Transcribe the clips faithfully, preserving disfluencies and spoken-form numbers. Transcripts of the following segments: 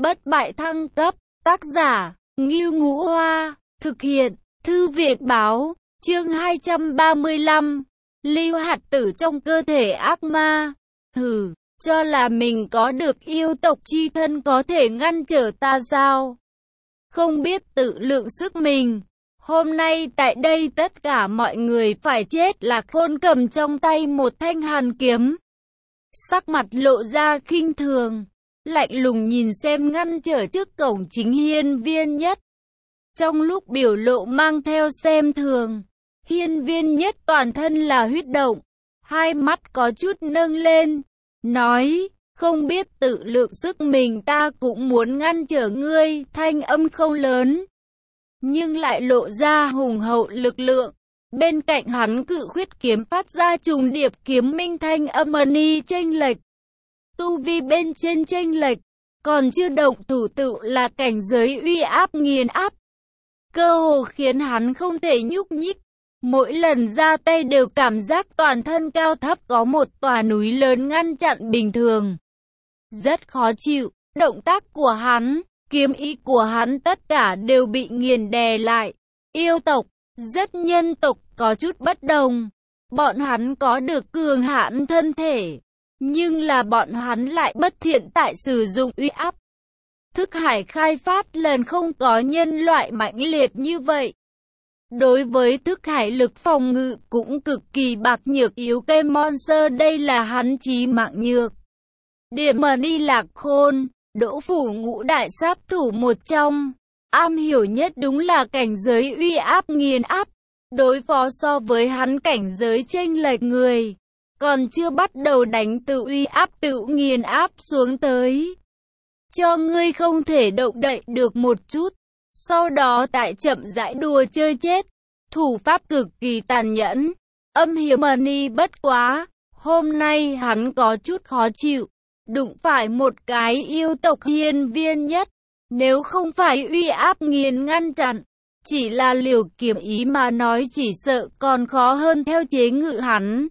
bất bại thăng cấp, tác giả, Ngưu Ngũ Hoa, thực hiện, Thư viện Báo, chương hai trăm ba mươi lăm, lưu hạt tử trong cơ thể ác ma. Hừ, cho là mình có được yêu tộc chi thân có thể ngăn trở ta sao? Không biết tự lượng sức mình. Hôm nay tại đây tất cả mọi người phải chết. Lạc Khôn cầm trong tay một thanh hàn kiếm, sắc mặt lộ ra khinh thường, lạnh lùng nhìn xem ngăn trở trước cổng chính Hiên Viên Nhất. Trong lúc biểu lộ mang theo xem thường, Hiên Viên Nhất toàn thân là huyết động, hai mắt có chút nâng lên, nói, không biết tự lượng sức mình, ta cũng muốn ngăn trở ngươi. Thanh âm không lớn, nhưng lại lộ ra hùng hậu lực lượng. Bên cạnh hắn cự khuyết kiếm phát ra trùng điệp kiếm minh, thanh âm ni chênh lệch, tu vi bên trên chênh lệch, còn chưa động thủ tự là cảnh giới uy áp nghiền áp, cơ hồ khiến hắn không thể nhúc nhích. Mỗi lần ra tay đều cảm giác toàn thân cao thấp có một tòa núi lớn ngăn chặn bình thường, rất khó chịu. Động tác của hắn, kiếm ý của hắn tất cả đều bị nghiền đè lại. Yêu tộc, rất nhân tộc có chút bất đồng. Bọn hắn có được cường hãn thân thể, nhưng là bọn hắn lại bất thiện tại sử dụng uy áp. Thức hải khai phát lần không có nhân loại mãnh liệt như vậy. Đối với thức hải lực phòng ngự cũng cực kỳ bạc nhược yếu kém monster, đây là hắn chí mạng nhược. Điểm mà đi Lạc Khôn, Đỗ Phủ ngũ đại sát thủ một trong, am hiểu nhất đúng là cảnh giới uy áp nghiền áp. Đối phó so với hắn cảnh giới chênh lệch người, còn chưa bắt đầu đánh từ uy áp tự nghiền áp xuống tới, cho ngươi không thể động đậy được một chút, sau đó tại chậm rãi đùa chơi chết. Thủ pháp cực kỳ tàn nhẫn, âm hiểm ni bất quá. Hôm nay hắn có chút khó chịu, đụng phải một cái yêu tộc Hiên Viên Nhất. Nếu không phải uy áp nghiền ngăn chặn, chỉ là liều kiếm ý mà nói chỉ sợ còn khó hơn theo chế ngự hắn.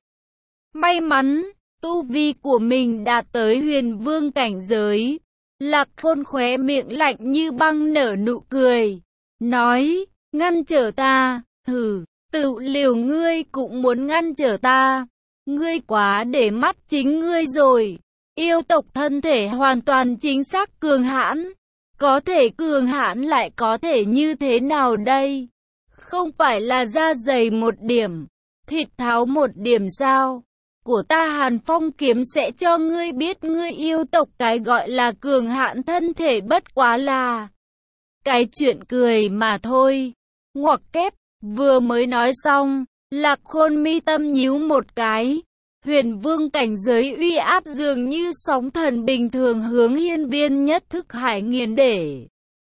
May mắn, tu vi của mình đạt tới huyền vương cảnh giới. Lạc Khôn khóe miệng lạnh như băng nở nụ cười, nói, ngăn trở ta, hừ, tự liều ngươi cũng muốn ngăn trở ta. Ngươi quá để mắt chính ngươi rồi. Yêu tộc thân thể hoàn toàn chính xác cường hãn. Có thể cường hãn lại có thể như thế nào đây? Không phải là da dày một điểm, thịt tháo một điểm sao? Của ta Hàn Phong kiếm sẽ cho ngươi biết ngươi yêu tộc cái gọi là cường hãn thân thể bất quá là cái chuyện cười mà thôi. Ngoặc kép, vừa mới nói xong, Lạc Khôn mi tâm nhíu một cái. Huyền vương cảnh giới uy áp dường như sóng thần bình thường hướng Hiên Viên Nhất thức hải nghiền để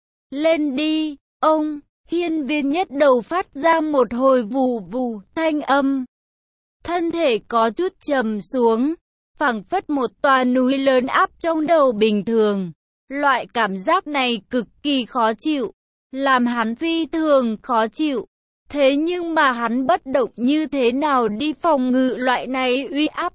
lên đi. Ông, Hiên Viên Nhất đầu phát ra một hồi vù vù thanh âm, thân thể có chút trầm xuống, phảng phất một tòa núi lớn áp trong đầu bình thường. Loại cảm giác này cực kỳ khó chịu, làm hắn phi thường khó chịu. Thế nhưng mà hắn bất động như thế nào đi phòng ngự loại này uy áp?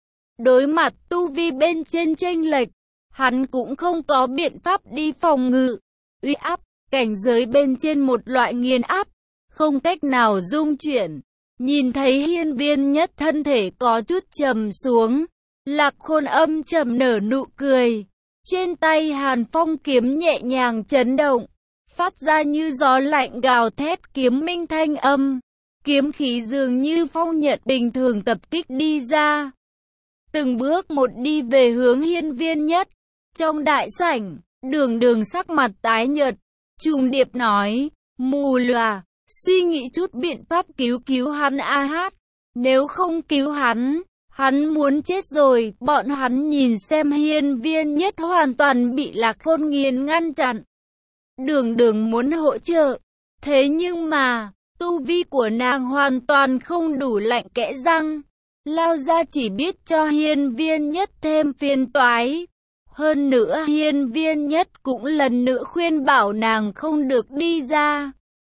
Đối mặt tu vi bên trên chênh lệch, hắn cũng không có biện pháp đi phòng ngự uy áp. Cảnh giới bên trên một loại nghiền áp, không cách nào dung chuyển. Nhìn thấy Hiên Viên Nhất thân thể có chút trầm xuống, Lạc Khôn âm trầm nở nụ cười. Trên tay Hàn Phong kiếm nhẹ nhàng chấn động, phát ra như gió lạnh gào thét kiếm minh thanh âm. Kiếm khí dường như phong nhận bình thường tập kích đi ra, từng bước một đi về hướng Hiên Viên Nhất. Trong đại sảnh, Đường Đường sắc mặt tái nhợt, trùng điệp nói, mù lòa, suy nghĩ chút biện pháp cứu cứu hắn a hát. Nếu không cứu hắn, hắn muốn chết rồi. Bọn hắn nhìn xem Hiên Viên Nhất hoàn toàn bị Lạc Khôn nghiền ngăn chặn. Đường Đường muốn hỗ trợ, thế nhưng mà tu vi của nàng hoàn toàn không đủ, lạnh kẽ răng, lao ra chỉ biết cho Hiên Viên Nhất thêm phiền toái. Hơn nữa Hiên Viên Nhất cũng lần nữa khuyên bảo nàng không được đi ra.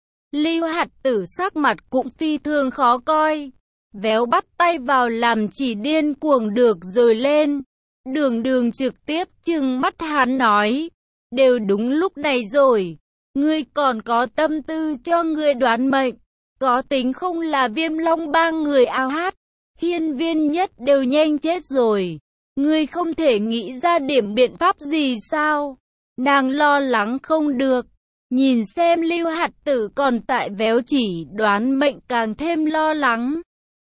Lưu hạt tử sắc mặt cũng phi thường khó coi, véo bắt tay vào làm chỉ điên cuồng được rồi lên. Đường Đường trực tiếp trừng mắt hắn nói, đều đúng lúc này rồi. Ngươi còn có tâm tư cho người đoán mệnh, có tính không là Viêm Long Bang người ao hát, hiên viên nhất đều nhanh chết rồi. Ngươi không thể nghĩ ra điểm biện pháp gì sao? Nàng lo lắng không được. Nhìn xem Lưu Hạt Tử còn tại véo chỉ đoán mệnh càng thêm lo lắng.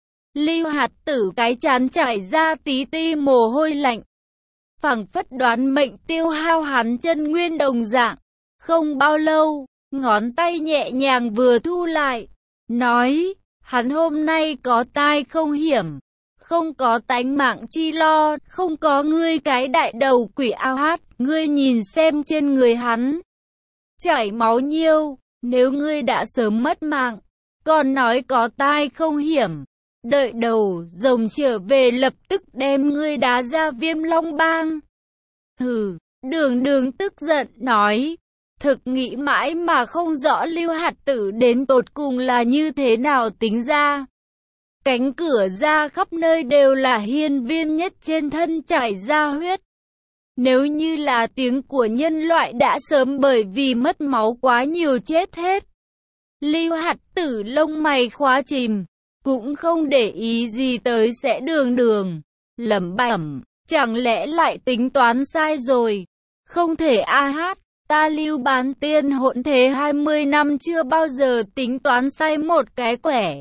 Lưu Hạt Tử cái trán chảy ra tí ti mồ hôi lạnh. Phảng phất đoán mệnh tiêu hao hắn chân nguyên đồng dạng. Không bao lâu, ngón tay nhẹ nhàng vừa thu lại. Nói, hắn hôm nay có tai không hiểm, không có tánh mạng chi lo, không có ngươi cái đại đầu quỷ ao hát. Ngươi nhìn xem trên người hắn chảy máu nhiêu, nếu ngươi đã sớm mất mạng, còn nói có tai không hiểm, đợi đầu rồng trở về lập tức đem ngươi đá ra Viêm Long Bang. Hừ, Đường Đường tức giận nói, thực nghĩ mãi mà không rõ Lưu Hạt Tử đến tột cùng là như thế nào tính ra. Cánh cửa ra khắp nơi đều là hiên viên nhất trên thân chảy ra huyết. Nếu như là tiếng của nhân loại đã sớm bởi vì mất máu quá nhiều chết hết. Lưu Hạt Tử lông mày khóa chìm, cũng không để ý gì tới sẽ Đường Đường. Lẩm bẩm, chẳng lẽ lại tính toán sai rồi? Không thể a hát, ta Lưu Bán Tiên hỗn thế hai mươi năm chưa bao giờ tính toán sai một cái quẻ.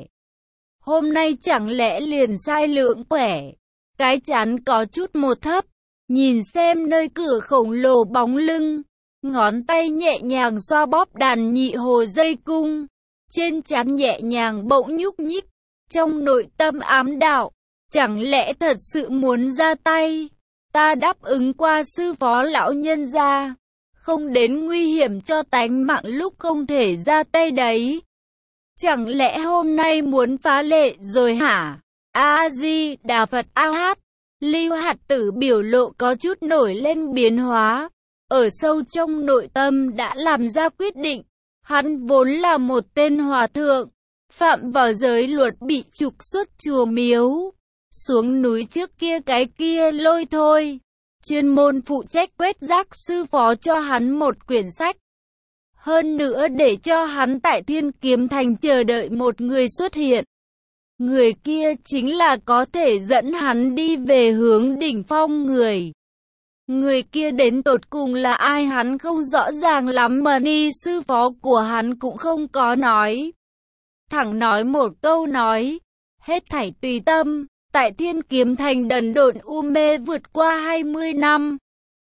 Hôm nay chẳng lẽ liền sai lượng quẻ? Cái chán có chút một thấp. Nhìn xem nơi cửa khổng lồ bóng lưng, ngón tay nhẹ nhàng xoa bóp đàn nhị hồ dây cung, trên trán nhẹ nhàng bỗng nhúc nhích, trong nội tâm ám đạo, chẳng lẽ thật sự muốn ra tay? Ta đáp ứng qua sư phó lão nhân gia, không đến nguy hiểm cho tánh mạng lúc không thể ra tay đấy. Chẳng lẽ hôm nay muốn phá lệ rồi hả? A Di Đà Phật a hát. Lưu Hạt Tử biểu lộ có chút nổi lên biến hóa, ở sâu trong nội tâm đã làm ra quyết định. Hắn vốn là một tên hòa thượng, phạm vào giới luật bị trục xuất chùa miếu, xuống núi trước kia cái kia lôi thôi, chuyên môn phụ trách quét rác sư phó cho hắn một quyển sách. Hơn nữa để cho hắn tại Thiên Kiếm Thành chờ đợi một người xuất hiện. Người kia chính là có thể dẫn hắn đi về hướng đỉnh phong người. Người kia đến tột cùng là ai hắn không rõ ràng lắm mà ni sư phó của hắn cũng không có nói. Thẳng nói một câu nói, hết thảy tùy tâm, tại Thiên Kiếm Thành đần độn u mê vượt qua hai mươi năm.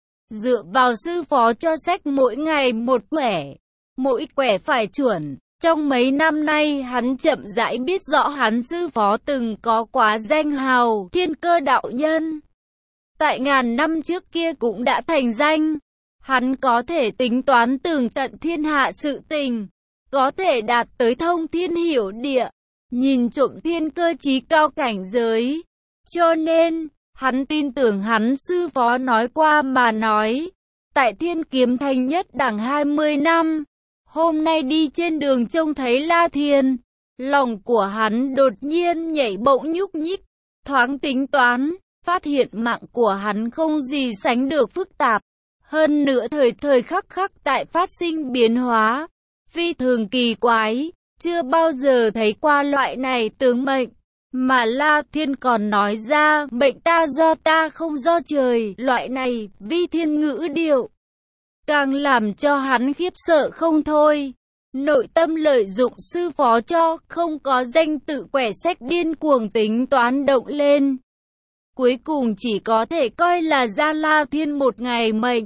Dựa vào sư phó cho sách mỗi ngày một quẻ, mỗi quẻ phải chuẩn. Trong mấy năm nay hắn chậm rãi biết rõ hắn sư phó từng có quá danh hào Thiên Cơ đạo nhân. Tại ngàn năm trước kia cũng đã thành danh. Hắn có thể tính toán tường tận thiên hạ sự tình, có thể đạt tới thông thiên hiểu địa, nhìn trộm thiên cơ chí cao cảnh giới. Cho nên, hắn tin tưởng hắn sư phó nói qua mà nói. Tại Thiên Kiếm Thành nhất đẳng hai mươi năm. Hôm nay đi trên đường trông thấy La Thiên, lòng của hắn đột nhiên nhảy bỗng nhúc nhích, thoáng tính toán, phát hiện mạng của hắn không gì sánh được phức tạp, hơn nữa thời thời khắc khắc tại phát sinh biến hóa, phi thường kỳ quái, chưa bao giờ thấy qua loại này tướng mệnh, mà La Thiên còn nói ra mệnh ta do ta không do trời, loại này vi thiên ngữ điệu. Càng làm cho hắn khiếp sợ không thôi. Nội tâm lợi dụng sư phó cho, không có danh tự quẻ sách điên cuồng tính toán động lên. Cuối cùng chỉ có thể coi là ra La Thiên một ngày mệnh.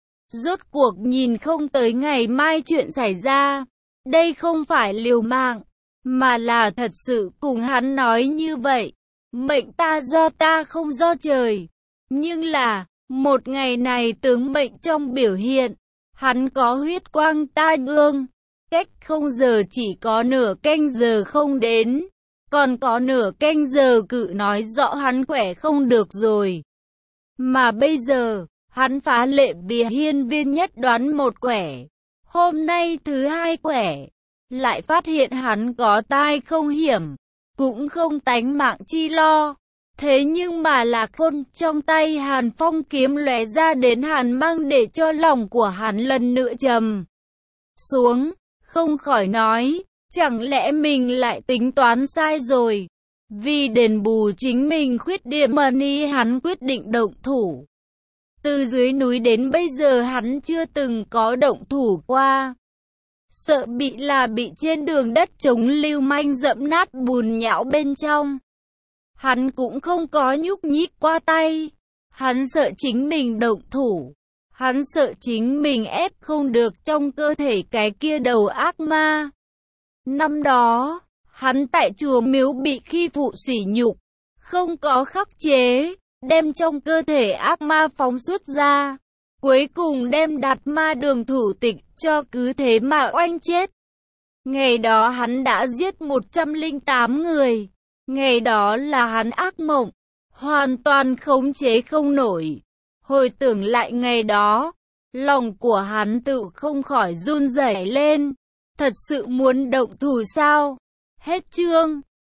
Rốt cuộc nhìn không tới ngày mai chuyện xảy ra. Đây không phải liều mạng, mà là thật sự cùng hắn nói như vậy. Mệnh ta do ta không do trời. Nhưng là, một ngày này tướng mệnh trong biểu hiện, hắn có huyết quang ta gương. Cách không giờ chỉ có nửa canh giờ không đến, còn có nửa canh giờ cự nói rõ hắn khỏe không được rồi. Mà bây giờ, hắn phá lệ vì hiên viên nhất đoán một quẻ. Hôm nay thứ hai quẻ, lại phát hiện hắn có tai không hiểm, cũng không tánh mạng chi lo. Thế nhưng mà Lạc Phôn, trong tay Hàn Phong kiếm lóe ra đến hàn mang để cho lòng của hắn lần nữa trầm xuống, không khỏi nói, chẳng lẽ mình lại tính toán sai rồi. Vì đền bù chính mình khuyết điểm mà ni hắn quyết định động thủ. Từ dưới núi đến bây giờ hắn chưa từng có động thủ qua. Sợ bị là bị trên đường đất trống lưu manh dẫm nát bùn nhão bên trong. Hắn cũng không có nhúc nhích qua tay. Hắn sợ chính mình động thủ. Hắn sợ chính mình ép không được trong cơ thể cái kia đầu ác ma. Năm đó, hắn tại chùa miếu bị khi phụ sỉ nhục, không có khắc chế, đem trong cơ thể ác ma phóng xuất ra. Cuối cùng đem Đạt Ma Đường thủ tịch cho cứ thế mà oanh chết. Ngày đó hắn đã giết một trăm lẻ tám người. Ngày đó là hắn ác mộng, hoàn toàn khống chế không nổi. Hồi tưởng lại ngày đó, lòng của hắn tự không khỏi run rẩy lên. Thật sự muốn động thủ sao? Hết chương.